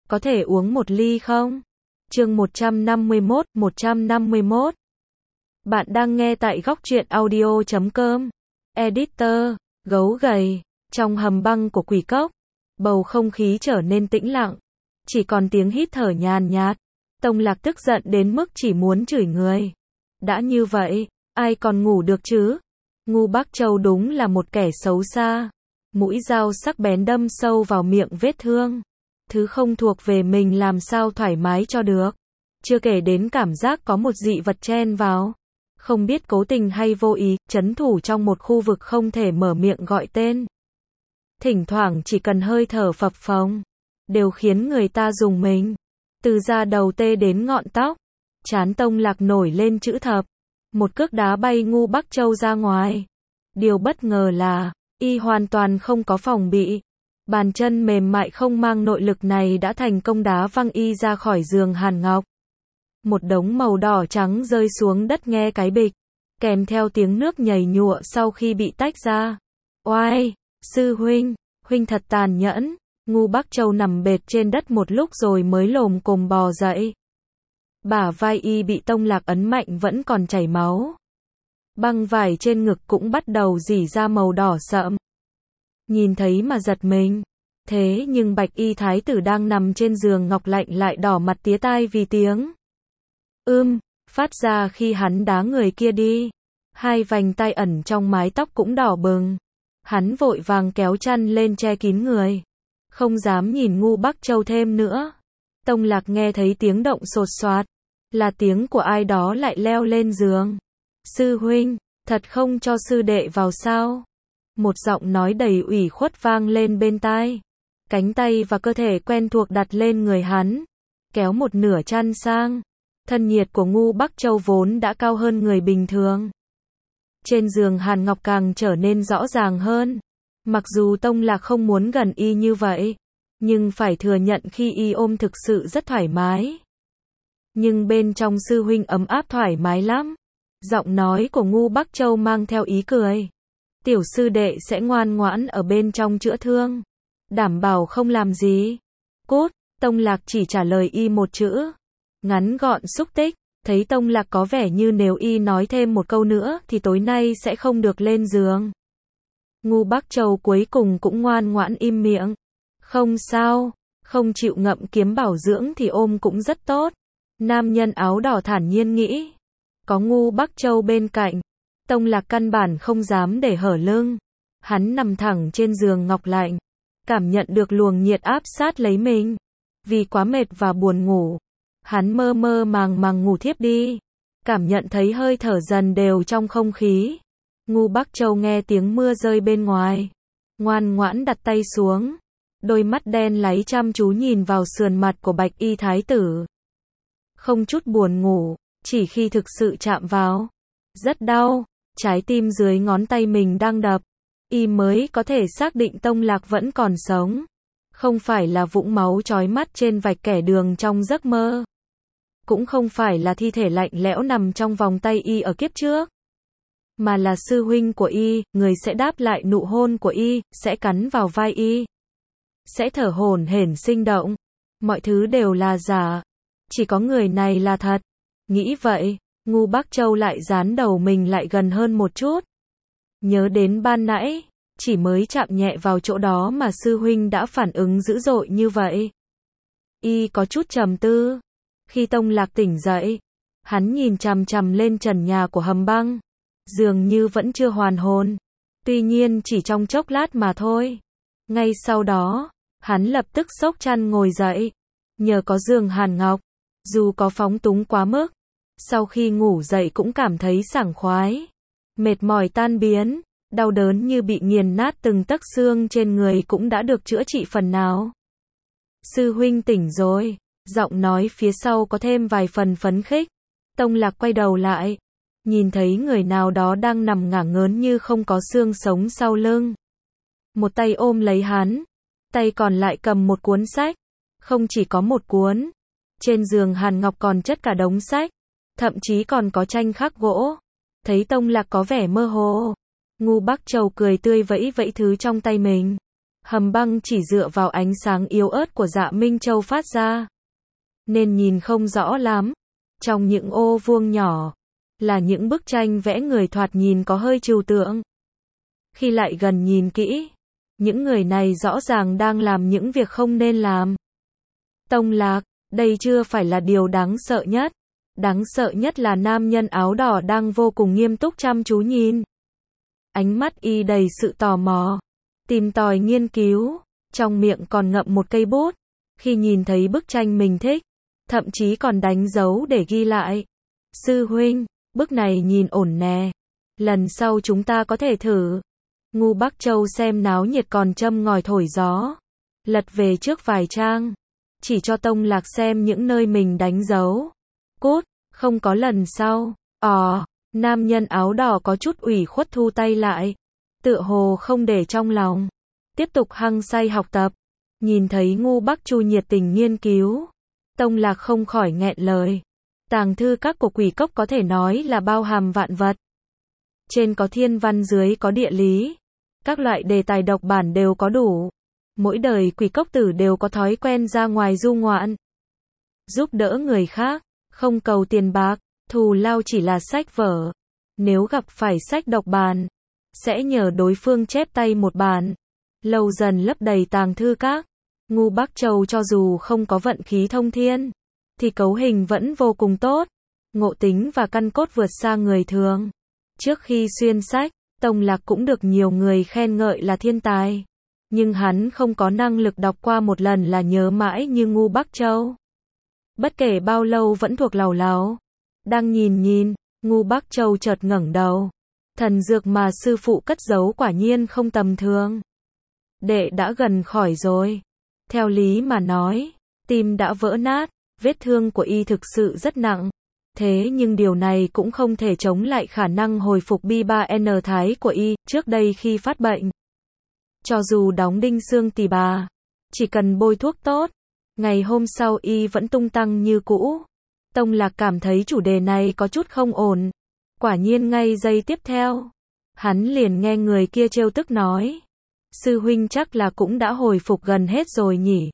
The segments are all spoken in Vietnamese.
có thể uống một ly không? Chương 151. Bạn đang nghe tại góc truyện audio.com. Editor, gấu gầy, trong hầm băng của quỷ cốc, bầu không khí trở nên tĩnh lặng, chỉ còn tiếng hít thở nhàn nhạt. Tông Lạc tức giận đến mức chỉ muốn chửi người. Đã như vậy, ai còn ngủ được chứ? Ngu Bắc Châu đúng là một kẻ xấu xa. Mũi dao sắc bén đâm sâu vào miệng vết thương. Thứ không thuộc về mình làm sao thoải mái cho được. Chưa kể đến cảm giác có một dị vật chen vào. Không biết cố tình hay vô ý, trấn thủ trong một khu vực không thể mở miệng gọi tên. Thỉnh thoảng chỉ cần hơi thở phập phồng, đều khiến người ta rùng mình. Từ da đầu tê đến ngọn tóc, trán Tông Lạc nổi lên chữ thập. Một cước đá bay Ngu Bắc Châu ra ngoài. Điều bất ngờ là, y hoàn toàn không có phòng bị. Bàn chân mềm mại không mang nội lực này đã thành công đá văng y ra khỏi giường hàn ngọc. Một đống màu đỏ trắng rơi xuống đất nghe cái bịch, kèm theo tiếng nước nhảy nhụa sau khi bị tách ra. Oai, sư huynh, huynh thật tàn nhẫn. Ngu Bắc Châu nằm bệt trên đất một lúc rồi mới lồm cồm bò dậy. Bả vai y bị Tông Lạc ấn mạnh vẫn còn chảy máu. Băng vải trên ngực cũng bắt đầu rỉ ra màu đỏ sậm. Nhìn thấy mà giật mình. Thế nhưng Bạch Y Thái tử đang nằm trên giường ngọc lạnh lại đỏ mặt tía tai vì tiếng phát ra khi hắn đá người kia đi. Hai vành tai ẩn trong mái tóc cũng đỏ bừng. Hắn vội vàng kéo chăn lên che kín người, không dám nhìn Ngu Bắc Châu thêm nữa. Tông Lạc nghe thấy tiếng động sột soạt, là tiếng của ai đó lại leo lên giường. Sư huynh, thật không cho sư đệ vào sao? Một giọng nói đầy ủy khuất vang lên bên tai. Cánh tay và cơ thể quen thuộc đặt lên người hắn, kéo một nửa chăn sang. Thân nhiệt của Ngu Bắc Châu vốn đã cao hơn người bình thường. Trên giường hàn ngọc càng trở nên rõ ràng hơn. Mặc dù Tông Lạc không muốn gần y như vậy, nhưng phải thừa nhận khi y ôm thực sự rất thoải mái. Nhưng bên trong sư huynh ấm áp thoải mái lắm. Giọng nói của Ngu Bắc Châu mang theo ý cười. Tiểu sư đệ sẽ ngoan ngoãn ở bên trong chữa thương, đảm bảo không làm gì. Cút. Tông Lạc chỉ trả lời y một chữ, ngắn gọn xúc tích. Thấy Tông Lạc có vẻ như nếu y nói thêm một câu nữa thì tối nay sẽ không được lên giường. Ngu Bắc Châu cuối cùng cũng ngoan ngoãn im miệng. Không sao, không chịu ngậm kiếm bảo dưỡng thì ôm cũng rất tốt. Nam nhân áo đỏ thản nhiên nghĩ. Có Ngu Bắc Châu bên cạnh, Tông Lạc căn bản không dám để hở lưng. Hắn nằm thẳng trên giường ngọc lạnh, cảm nhận được luồng nhiệt áp sát lấy mình. Vì quá mệt và buồn ngủ, hắn mơ mơ màng màng ngủ thiếp đi. Cảm nhận thấy hơi thở dần đều trong không khí. Ngu Bắc Châu nghe tiếng mưa rơi bên ngoài, ngoan ngoãn đặt tay xuống. Đôi mắt đen láy chăm chú nhìn vào sườn mặt của Bạch Y Thái tử. Không chút buồn ngủ, chỉ khi thực sự chạm vào, rất đau. Trái tim dưới ngón tay mình đang đập, y mới có thể xác định Tông Lạc vẫn còn sống. Không phải là vũng máu chói mắt trên vạch kẻ đường trong giấc mơ. Cũng không phải là thi thể lạnh lẽo nằm trong vòng tay y ở kiếp trước. Mà là sư huynh của y, người sẽ đáp lại nụ hôn của y, sẽ cắn vào vai y, sẽ thở hổn hển sinh động. Mọi thứ đều là giả, chỉ có người này là thật. Nghĩ vậy, Ngu Bắc Châu lại dán đầu mình lại gần hơn một chút. Nhớ đến ban nãy, chỉ mới chạm nhẹ vào chỗ đó mà sư huynh đã phản ứng dữ dội như vậy. Y có chút trầm tư. Khi Tông Lạc tỉnh dậy, hắn nhìn chằm chằm lên trần nhà của hầm băng, dường như vẫn chưa hoàn hồn. Tuy nhiên chỉ trong chốc lát mà thôi. Ngay sau đó, hắn lập tức xốc chăn ngồi dậy. Nhờ có giường hàn ngọc, dù có phóng túng quá mức, sau khi ngủ dậy cũng cảm thấy sảng khoái. Mệt mỏi tan biến, đau đớn như bị nghiền nát từng tấc xương trên người cũng đã được chữa trị phần nào. Sư huynh tỉnh rồi. Giọng nói phía sau có thêm vài phần phấn khích. Tông Lạc quay đầu lại, nhìn thấy người nào đó đang nằm ngả ngớn như không có xương sống sau lưng. Một tay ôm lấy hắn, tay còn lại cầm một cuốn sách. Không chỉ có một cuốn, trên giường hàn ngọc còn chất cả đống sách, thậm chí còn có tranh khắc gỗ. Thấy Tông Lạc có vẻ mơ hồ, Ngu Bắc Châu cười tươi vẫy vẫy thứ trong tay mình. Hầm băng chỉ dựa vào ánh sáng yếu ớt của Dạ Minh Châu phát ra, nên nhìn không rõ lắm. Trong những ô vuông nhỏ, là những bức tranh vẽ người thoạt nhìn có hơi trừu tượng. Khi lại gần nhìn kỹ, những người này rõ ràng đang làm những việc không nên làm. Tông Lạc, đây chưa phải là điều đáng sợ nhất. Đáng sợ nhất là nam nhân áo đỏ đang vô cùng nghiêm túc chăm chú nhìn. Ánh mắt y đầy sự tò mò, tìm tòi nghiên cứu, trong miệng còn ngậm một cây bút. Khi nhìn thấy bức tranh mình thích, thậm chí còn đánh dấu để ghi lại. Sư huynh, bức này nhìn ổn nè. Lần sau chúng ta có thể thử. Ngu Bắc Châu xem náo nhiệt còn châm ngòi thổi gió. Lật về trước vài trang, chỉ cho Tông Lạc xem những nơi mình đánh dấu. Cút, không có lần sau. Nam nhân áo đỏ có chút ủy khuất thu tay lại, tựa hồ không để trong lòng, tiếp tục hăng say học tập. Nhìn thấy Ngu Bắc Chu nhiệt tình nghiên cứu, Tông Lạc không khỏi nghẹn lời. Tàng thư các của Quỷ Cốc có thể nói là bao hàm vạn vật. Trên có thiên văn, dưới có địa lý, các loại đề tài độc bản đều có đủ. Mỗi đời Quỷ Cốc tử đều có thói quen ra ngoài du ngoạn, giúp đỡ người khác, không cầu tiền bạc, thù lao chỉ là sách vở. Nếu gặp phải sách độc bản, sẽ nhờ đối phương chép tay một bản. Lâu dần lấp đầy tàng thư các. Ngu Bắc Châu cho dù không có vận khí thông thiên, thì cấu hình vẫn vô cùng tốt. Ngộ tính và căn cốt vượt xa người thường. Trước khi xuyên sách, Tông Lạc cũng được nhiều người khen ngợi là thiên tài. Nhưng hắn không có năng lực đọc qua một lần là nhớ mãi như Ngu Bắc Châu. Bất kể bao lâu vẫn thuộc làu láo. Đang nhìn, Ngu Bắc Châu chợt ngẩng đầu. Thần dược mà sư phụ cất giấu quả nhiên không tầm thường. Đệ đã gần khỏi rồi. Theo lý mà nói, tim đã vỡ nát, vết thương của y thực sự rất nặng. Thế nhưng điều này cũng không thể chống lại khả năng hồi phục bi-3N thái của y trước đây khi phát bệnh. Cho dù đóng đinh xương tỳ bà, chỉ cần bôi thuốc tốt, ngày hôm sau y vẫn tung tăng như cũ. Tông Lạc cảm thấy chủ đề này có chút không ổn. Quả nhiên ngay giây tiếp theo, hắn liền nghe người kia trêu tức nói. Sư huynh chắc là cũng đã hồi phục gần hết rồi nhỉ?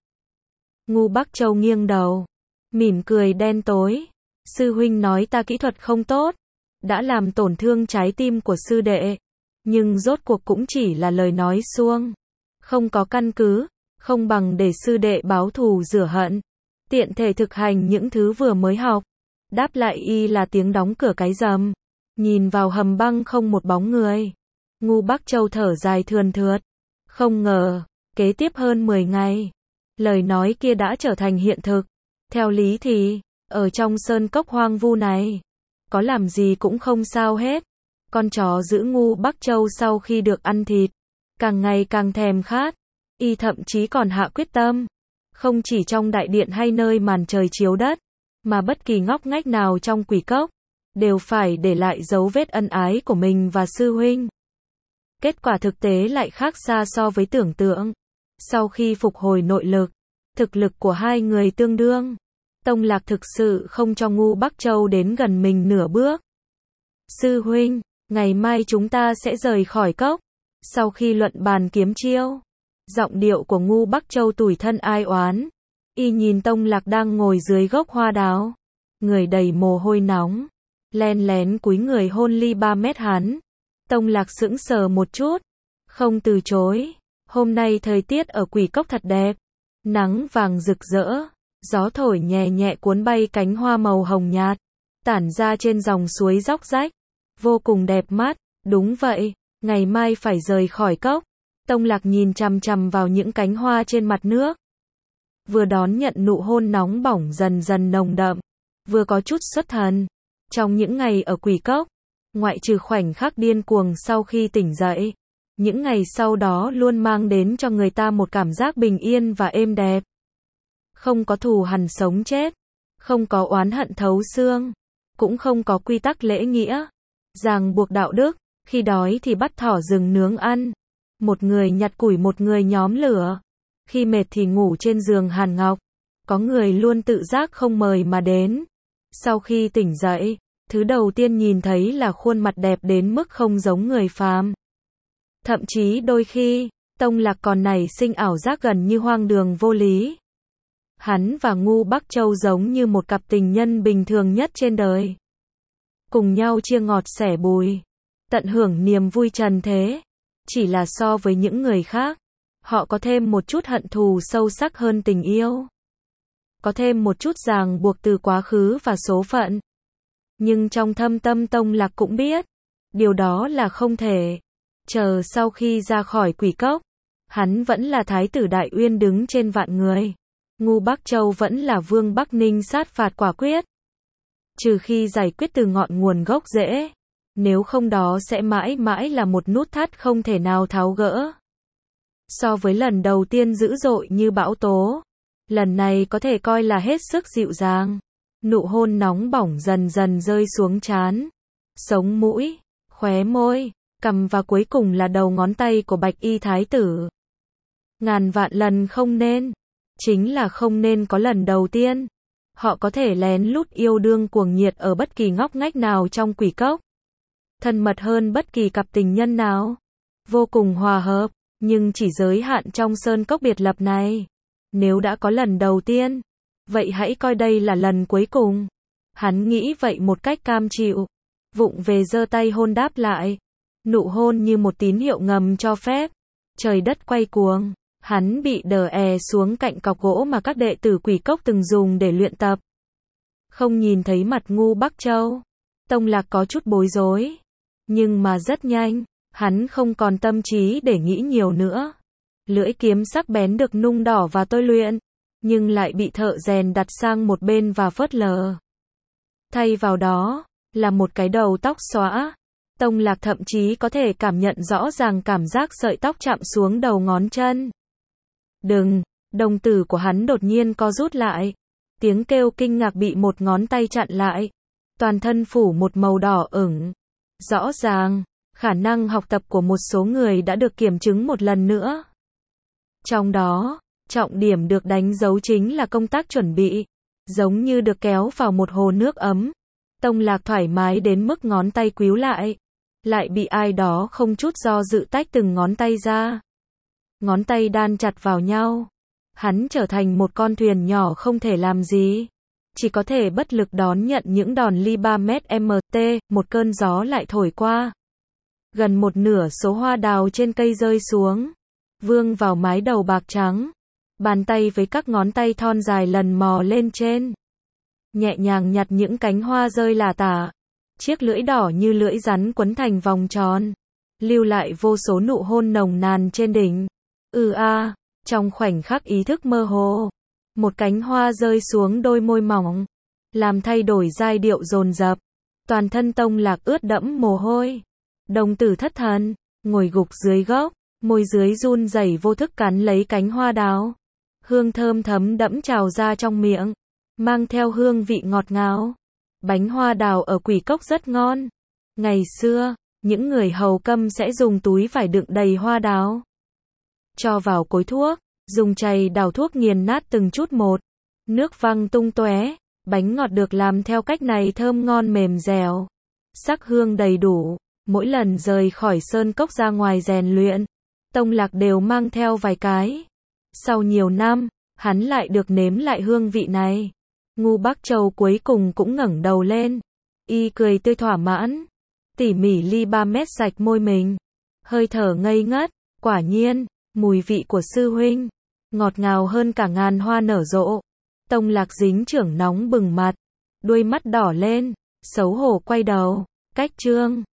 Ngu Bắc Châu nghiêng đầu, mỉm cười đen tối. Sư huynh nói ta kỹ thuật không tốt, đã làm tổn thương trái tim của sư đệ. Nhưng rốt cuộc cũng chỉ là lời nói suông, không có căn cứ, không bằng để sư đệ báo thù rửa hận, tiện thể thực hành những thứ vừa mới học. Đáp lại y là tiếng đóng cửa cái rầm. Nhìn vào hầm băng không một bóng người. Ngu Bắc Châu thở dài thườn thượt. Không ngờ, kế tiếp hơn 10 ngày, lời nói kia đã trở thành hiện thực. Theo lý thì, ở trong sơn cốc hoang vu này, có làm gì cũng không sao hết. Con chó giữ Ngu Bắc Châu sau khi được ăn thịt, càng ngày càng thèm khát. Y thậm chí còn hạ quyết tâm, không chỉ trong đại điện hay nơi màn trời chiếu đất, mà bất kỳ ngóc ngách nào trong Quỷ Cốc, đều phải để lại dấu vết ân ái của mình và sư huynh. Kết quả thực tế lại khác xa so với tưởng tượng. Sau khi phục hồi nội lực, thực lực của hai người tương đương. Tông Lạc thực sự không cho Ngu Bắc Châu đến gần mình nửa bước. Sư huynh, ngày mai chúng ta sẽ rời khỏi cốc. Sau khi luận bàn kiếm chiêu, giọng điệu của Ngu Bắc Châu tủi thân ai oán. Y nhìn Tông Lạc đang ngồi dưới gốc hoa đào, người đầy mồ hôi nóng, len lén cúi người hôn ly 3 mét hắn. Tông Lạc sững sờ một chút, không từ chối. Hôm nay thời tiết ở Quỷ Cốc thật đẹp, nắng vàng rực rỡ, gió thổi nhẹ nhẹ cuốn bay cánh hoa màu hồng nhạt, tản ra trên dòng suối róc rách, vô cùng đẹp mắt. Đúng vậy, ngày mai phải rời khỏi cốc. Tông Lạc nhìn chằm chằm vào những cánh hoa trên mặt nước, vừa đón nhận nụ hôn nóng bỏng dần dần nồng đậm, vừa có chút xuất thần. Trong những ngày ở Quỷ Cốc, ngoại trừ khoảnh khắc điên cuồng sau khi tỉnh dậy, những ngày sau đó luôn mang đến cho người ta một cảm giác bình yên và êm đẹp. Không có thù hằn sống chết, không có oán hận thấu xương, cũng không có quy tắc lễ nghĩa, ràng buộc đạo đức. Khi đói thì bắt thỏ rừng nướng ăn, một người nhặt củi một người nhóm lửa, khi mệt thì ngủ trên giường hàn ngọc. Có người luôn tự giác không mời mà đến. Sau khi tỉnh dậy, thứ đầu tiên nhìn thấy là khuôn mặt đẹp đến mức không giống người phàm. Thậm chí đôi khi, Tông Lạc còn nảy sinh ảo giác gần như hoang đường vô lý. Hắn và Ngu Bắc Châu giống như một cặp tình nhân bình thường nhất trên đời. Cùng nhau chia ngọt sẻ bùi, tận hưởng niềm vui trần thế. Chỉ là so với những người khác, họ có thêm một chút hận thù sâu sắc hơn tình yêu. Có thêm một chút ràng buộc từ quá khứ và số phận. Nhưng trong thâm tâm Tông Lạc cũng biết, điều đó là không thể. Chờ sau khi ra khỏi Quỷ Cốc, hắn vẫn là Thái tử Đại Uyên đứng trên vạn người. Ngu Bắc Châu vẫn là Vương Bắc Ninh sát phạt quả quyết. Trừ khi giải quyết từ ngọn nguồn gốc rễ. Nếu không đó sẽ mãi mãi là một nút thắt không thể nào tháo gỡ. So với lần đầu tiên dữ dội như bão tố, lần này có thể coi là hết sức dịu dàng. Nụ hôn nóng bỏng dần dần rơi xuống trán, sống mũi, khóe môi, cằm và cuối cùng là đầu ngón tay của Bạch Y Thái tử. Ngàn vạn lần không nên, chính là không nên có lần đầu tiên. Họ có thể lén lút yêu đương cuồng nhiệt ở bất kỳ ngóc ngách nào trong Quỷ Cốc. Thân mật hơn bất kỳ cặp tình nhân nào. Vô cùng hòa hợp, nhưng chỉ giới hạn trong sơn cốc biệt lập này. Nếu đã có lần đầu tiên, vậy hãy coi đây là lần cuối cùng. Hắn nghĩ vậy một cách cam chịu. Vụng về giơ tay hôn đáp lại. Nụ hôn như một tín hiệu ngầm cho phép. Trời đất quay cuồng. Hắn bị đờ xuống cạnh cọc gỗ mà các đệ tử Quỷ Cốc từng dùng để luyện tập. Không nhìn thấy mặt Ngu Bắc Châu, Tông Lạc có chút bối rối. Nhưng mà rất nhanh, hắn không còn tâm trí để nghĩ nhiều nữa. Lưỡi kiếm sắc bén được nung đỏ và tôi luyện, nhưng lại bị thợ rèn đặt sang một bên và phớt lờ. Thay vào đó, là một cái đầu tóc xõa. Tông Lạc thậm chí có thể cảm nhận rõ ràng cảm giác sợi tóc chạm xuống đầu ngón chân. Đừng, đồng tử của hắn đột nhiên co rút lại. Tiếng kêu kinh ngạc bị một ngón tay chặn lại. Toàn thân phủ một màu đỏ ửng. Rõ ràng, khả năng học tập của một số người đã được kiểm chứng một lần nữa. Trong đó, trọng điểm được đánh dấu chính là công tác chuẩn bị. Giống như được kéo vào một hồ nước ấm. Tông Lạc thoải mái đến mức ngón tay quíu lại. Lại bị ai đó không chút do dự tách từng ngón tay ra. Ngón tay đan chặt vào nhau. Hắn trở thành một con thuyền nhỏ không thể làm gì. Chỉ có thể bất lực đón nhận những đòn ly 3 mét mt, một cơn gió lại thổi qua. Gần một nửa số hoa đào trên cây rơi xuống. Vương vào mái đầu bạc trắng. Bàn tay với các ngón tay thon dài lần mò lên trên. Nhẹ nhàng nhặt những cánh hoa rơi lả tả. Chiếc lưỡi đỏ như lưỡi rắn quấn thành vòng tròn. Lưu lại vô số nụ hôn nồng nàn trên đỉnh. Trong khoảnh khắc ý thức mơ hồ. Một cánh hoa rơi xuống đôi môi mỏng. Làm thay đổi giai điệu dồn dập. Toàn thân Tông Lạc ướt đẫm mồ hôi. Đồng tử thất thần. Ngồi gục dưới gốc. Môi dưới run rẩy vô thức cắn lấy cánh hoa đào. Hương thơm thấm đẫm trào ra trong miệng. Mang theo hương vị ngọt ngào. Bánh hoa đào ở Quỷ Cốc rất ngon. Ngày xưa, những người hầu câm sẽ dùng túi vải đựng đầy hoa đào. Cho vào cối thuốc. Dùng chày đào thuốc nghiền nát từng chút một. Nước văng tung tóe. Bánh ngọt được làm theo cách này thơm ngon mềm dẻo. Sắc hương đầy đủ. Mỗi lần rời khỏi sơn cốc ra ngoài rèn luyện, Tông Lạc đều mang theo vài cái. Sau nhiều năm, hắn lại được nếm lại hương vị này. Ngu Bắc Châu cuối cùng cũng ngẩng đầu lên. Y cười tươi thỏa mãn. Tỉ mỉ ly 3 mét sạch môi mình. Hơi thở ngây ngất. Quả nhiên, mùi vị của sư huynh ngọt ngào hơn cả ngàn hoa nở rộ. Tông Lạc dính chưởng nóng bừng mặt. Đuôi mắt đỏ lên. Xấu hổ quay đầu. Cách chương